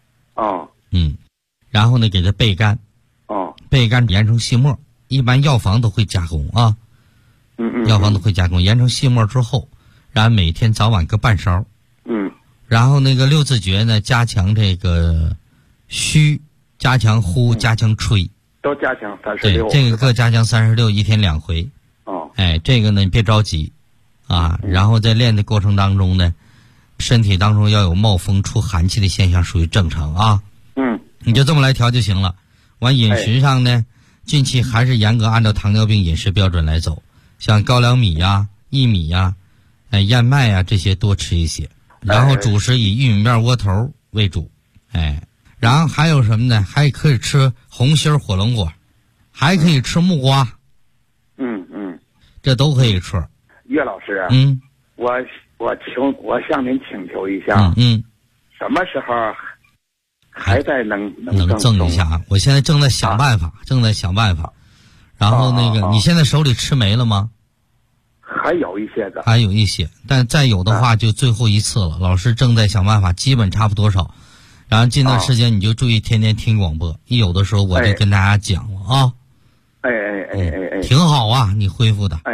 然后呢，给它焙干。焙干研成细末，一般药房都会加工啊。药房都会加工，研成细末之后，然后每天早晚各半勺。然后那个6字诀呢，加强这个虚，加强呼，加强吹。 都加强36。 对，这个各加强36，一天2回。这个呢你别着急啊。然后在练的过程当中呢，身体当中要有冒风出寒气的现象，属于正常啊。你就这么来调就行了。完饮食上呢，近期还是严格按照糖尿病饮食标准来走，像高粱米呀、薏米呀、燕麦呀这些多吃一些。然后主食以玉米面窝头为主。然后还有什么呢？还可以吃红心火龙果，还可以吃木瓜。这都可以吃。 岳老师，我向您请求一下，什么时候还在能赠一下啊？我现在正在想办法，然后那个，你现在手里吃没了吗？ 还有一些的， 还有一些，但再有的话就最后一次了。老师正在想办法，基本差不多少。然后近段时间你就注意天天听广播，一有的时候我就跟大家讲了啊。挺好啊，你恢复的。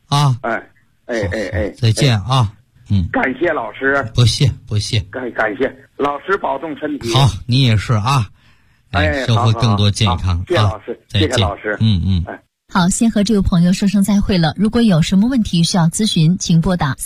再见啊。 感谢老师。 不谢。 感谢老师，保重身体。 好，你也是啊。收获更多健康。 谢谢老师，谢谢老师。 好，先和这位朋友说声再会了。如果有什么问题需要咨询，请拨打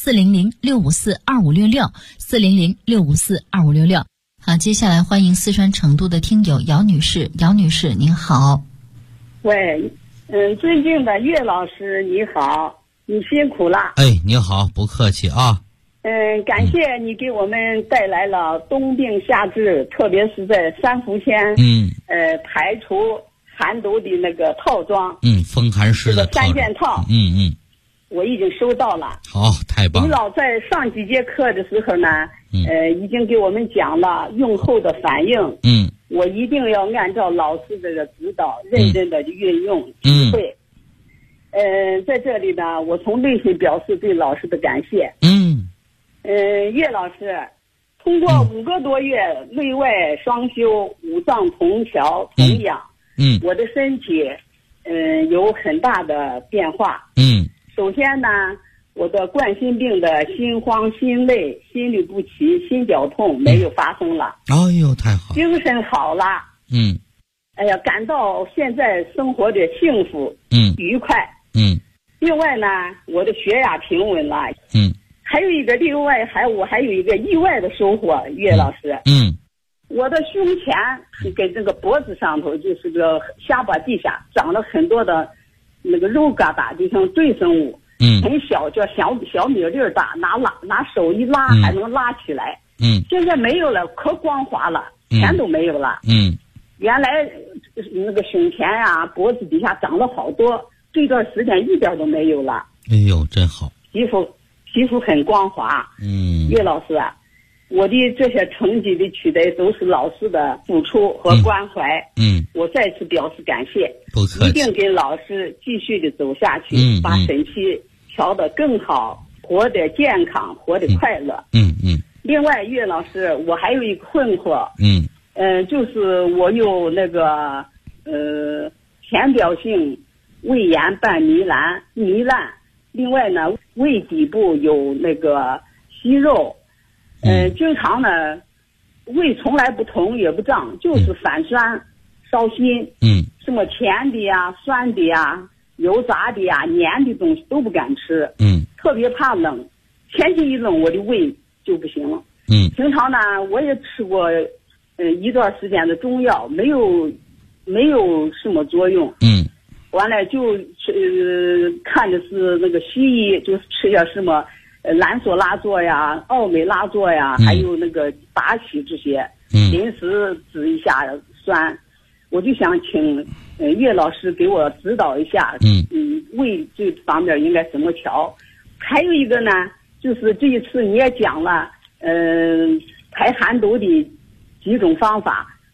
400-654-2566，400-654-2566。好，接下来欢迎四川成都的听友姚女士。姚女士您好。 喂，尊敬的岳老师你好，你辛苦了。 你好，不客气啊。 感谢你给我们带来了冬病夏治，特别是在三伏天，排除寒毒的那个套装， 风寒湿的 3件套，我已经收到了。 好，太棒了。 你老在上几节课的时候呢，已经给我们讲了用后的反应，我一定要按照老师这个指导，认真的运用体会。在这里呢，我从内心表示对老师的感谢。岳老师，通过5个多月内外双修，5脏同调同养，我的身体有很大的变化。首先呢，我的冠心病的心慌、心累、心律不齐、心绞痛没有发生了。 太好。 精神好了。感到现在生活的幸福，愉快。另外呢，我的血压平稳了。还有一个我还有一个意外的收获，岳老师。我的胸前跟这个脖子上头，就是个下巴地下长了很多的那个肉疙瘩，就像赘生物。很小，叫小米粒大，拿手一拉还能拉起来。现在没有了，可光滑了，全都没有了。原来那个胸前呀、脖子底下长了好多，这段时间一点都没有了。 真好。 皮肤很光滑。岳老师啊，我的这些成绩的取得都是老师的付出和关怀。我再次表示感谢。 不客气。 一定跟老师继续的走下去，把身体调得更好，活得健康，活得快乐。另外，岳老师，我还有一个困惑。就是我有那个浅表性胃炎伴糜烂。另外呢，胃底部有那个息肉，经常呢，胃从来不痛也不胀，就是反酸、烧心，什么甜的呀、酸的呀、油炸的呀、黏的东西都不敢吃，特别怕冷，天气一冷我的胃就不行了，平常呢，我也吃过一段时间的中药，没有什么作用，完了就看的是那个西医，就是吃点什么兰索拉唑呀、奥美拉唑呀，还有那个达喜这些，临时治一下酸。我就想请岳老师给我指导一下，胃这方面应该怎么调。还有一个呢，就是这一次你也讲了，排寒毒的几种方法，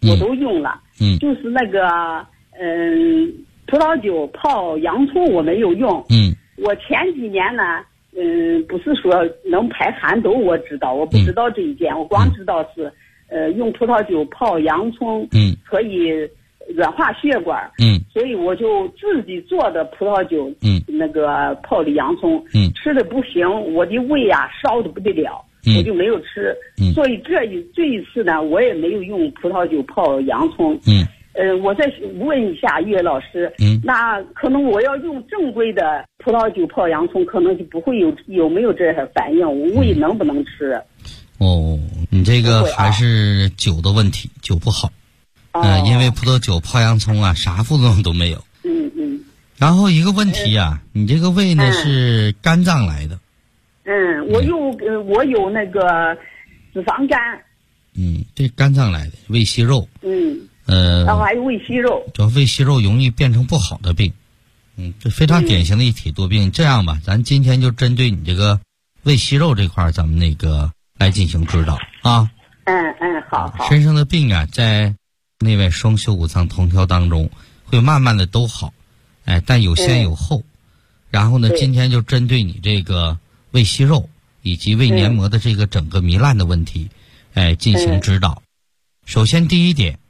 我都用了。就是那个葡萄酒泡洋葱我没有用。我前几年呢，不是说能排寒痘，我知道，我不知道这一点，我光知道是用葡萄酒泡洋葱，可以软化血管，所以我就自己做的葡萄酒，那个泡的洋葱，吃的不行，我的胃啊烧的不得了，我就没有吃，所以这一次呢，我也没有用葡萄酒泡洋葱，我再问一下岳老师，那可能我要用正规的葡萄酒泡洋葱，可能就不会有没有这些反应，我胃能不能吃？ 你这个还是酒的问题，酒不好。因为葡萄酒泡洋葱啊，啥副作用都没有。然后一个问题啊，你这个胃呢是肝脏来的。 我有那个脂肪肝。 这肝脏来的，胃息肉。 然后还有胃息肉。 这胃息肉容易变成不好的病。这非常典型的一体多病。这样吧，咱今天就针对你这个胃息肉这块，咱们那个来进行指导啊。 好。 身上的病啊，在内外双修五脏同调当中会慢慢的都好，但有先有后。然后呢，今天就针对你这个胃息肉以及胃黏膜的这个整个糜烂的问题，进行指导。首先第一点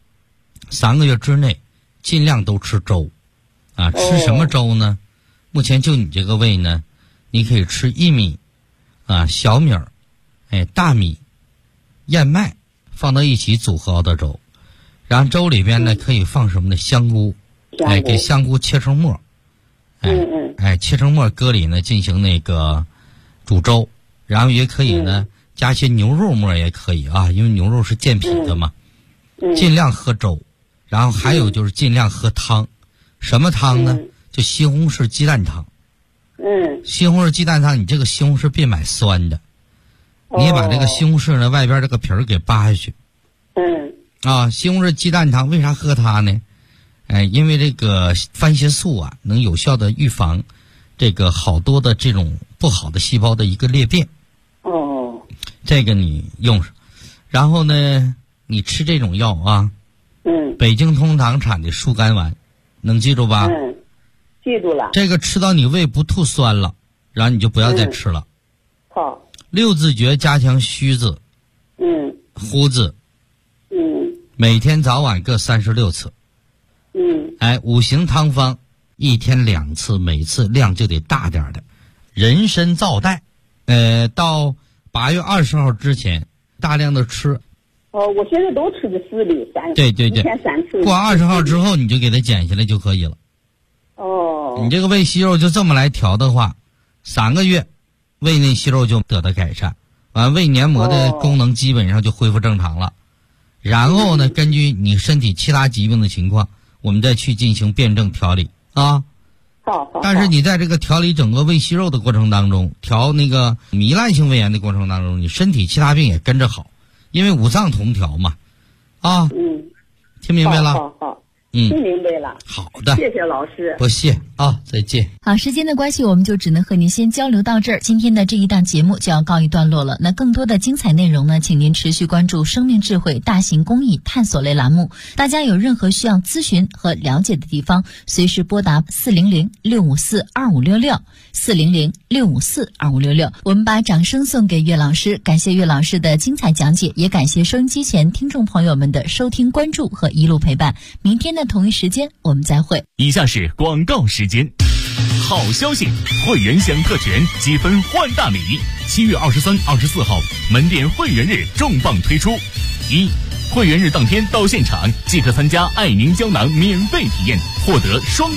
，3个月之内尽量都吃粥啊。吃什么粥呢？目前就你这个胃呢，你可以吃薏米啊、小米儿、大米、燕麦放到一起组合熬的粥。然后粥里边呢，可以放什么呢？香菇，给香菇切成末，切成末搁里呢进行那个煮粥，然后也可以呢加些牛肉末也可以啊，因为牛肉是健脾的嘛。尽量喝粥，然后还有就是尽量喝汤，什么汤呢？就西红柿鸡蛋汤。西红柿鸡蛋汤，你这个西红柿别买酸的，你把这个西红柿呢外边这个皮儿给扒下去。西红柿鸡蛋汤为啥喝它呢？因为这个番茄素啊，能有效的预防这个好多的这种不好的细胞的一个裂变。这个你用上，然后呢，你吃这种药啊，北京通堂产的疏肝丸，能记住吧？ 记住了。 这个吃到你胃不吐酸了，然后你就不要再吃了。 好。 六字诀加强虚字，呼字。每天早晚各36次。五行汤方1天2次，每次量就得大点的。人参皂带，到8月20号之前大量的吃。 我现在都吃的4粒3。 对， 一天3次。 过20号之后你就给它减下来就可以了。你这个胃息肉就这么来调的话，3个月胃内息肉就得到改善，完胃黏膜的功能基本上就恢复正常了。然后呢，根据你身体其他疾病的情况，我们再去进行辩证调理啊。 好。 但是你在这个调理整个胃息肉的过程当中，调那个糜烂性胃炎的过程当中，你身体其他病也跟着好，因为五脏同调嘛。听明白了？ 好。听明白了。 好的， 谢谢老师。 不谢啊，再见。 好，时间的关系，我们就只能和您先交流到这儿。今天的这一档节目就要告一段落了。那更多的精彩内容呢，请您持续关注生命智慧大型公益探索类栏目。大家有任何需要咨询和了解的地方，随时拨打400-654-2566，400-654-2566。我们把掌声送给岳老师，感谢岳老师的精彩讲解，也感谢收音机前听众朋友们的收听关注和一路陪伴。明天的同一时间我们再会。 以下是广告时间。好消息，会员享特权，积分换大礼。7月23、24号门店会员日重磅推出。1、会员日当天到现场即可参加爱宁胶囊免费体验，获得双